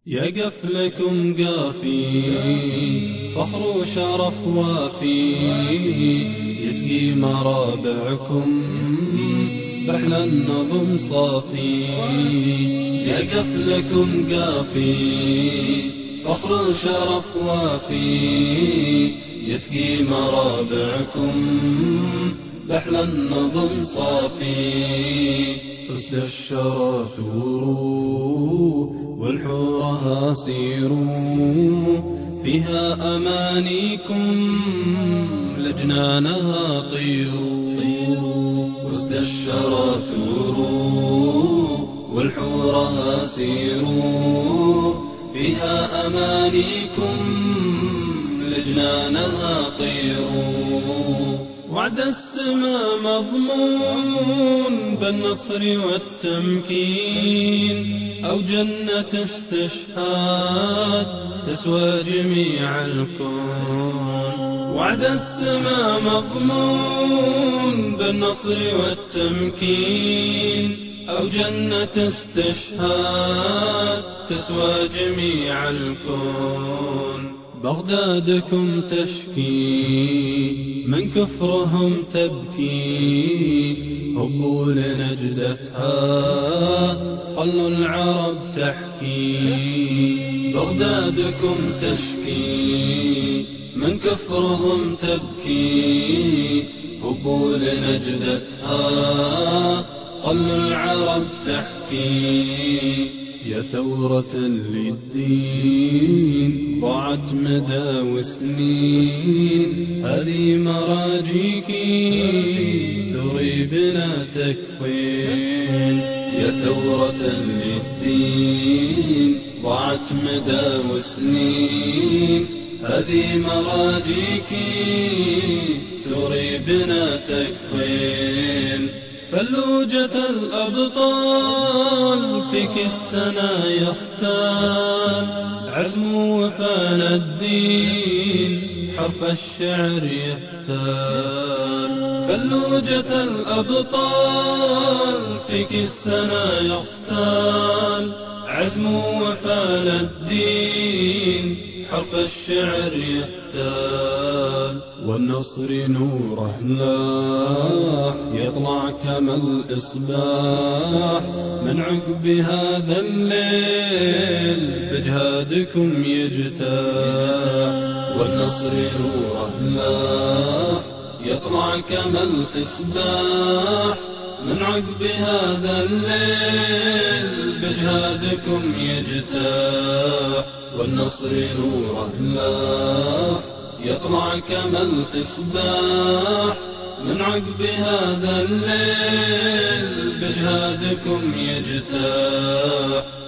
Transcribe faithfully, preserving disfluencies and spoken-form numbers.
يقف لكم قافي فخر وشرف وافي، يسقي مرابعكم بحل النظم صافي. يقف لكم قافي فخر وشرف وافي، يسقي مرابعكم بحل النظم صافي. أسد الشرى ثوروا والحورها سيروا، فيها أمانيكم لجنانها طيروا. أسد الشرى ثوروا والحورها سيروا، فيها أمانيكم لجنانها طيروا. وعد السما مضمون بالنصر والتمكين، أو جنة استشهاد تسوى جميع الكون. وعد السما مضمون بالنصر والتمكين، أو جنة استشهاد تسوى جميع الكون. بغدادكم تشكي من كفرهم تبكي، هبوا لنجدتها خلوا العرب تحكي. بغدادكم تشكي من كفرهم تبكي، هبوا لنجدتها خلوا العرب تحكي. يا ثورة للدين ضاعت مدى وسنين، هذه مراجيكي ثري بنا تكفين. يا ثورة للدين ضاعت مدى وسنين، هذه مراجيكي ثري بنا تكفين. فلوجة الأبطال فيك السنا يختال، عزم وفان الدين حرف الشعر يحتال. فلوجة الأبطال فيك السنا يختال، عزم وفان الدين حرف الشعر يحتال. والنصر نوره لاح يطلع كما الإصباح، من عقب هذا الليل بجهادكم يجتاح. والنصر نوره لاح يطلع كما الإصباح، من عقب هذا الليل بجهادكم يجتاح. والنصر نوره لاح يطلع كما الإصباح، من عقب هذا الليل بجهادكم يجتاح.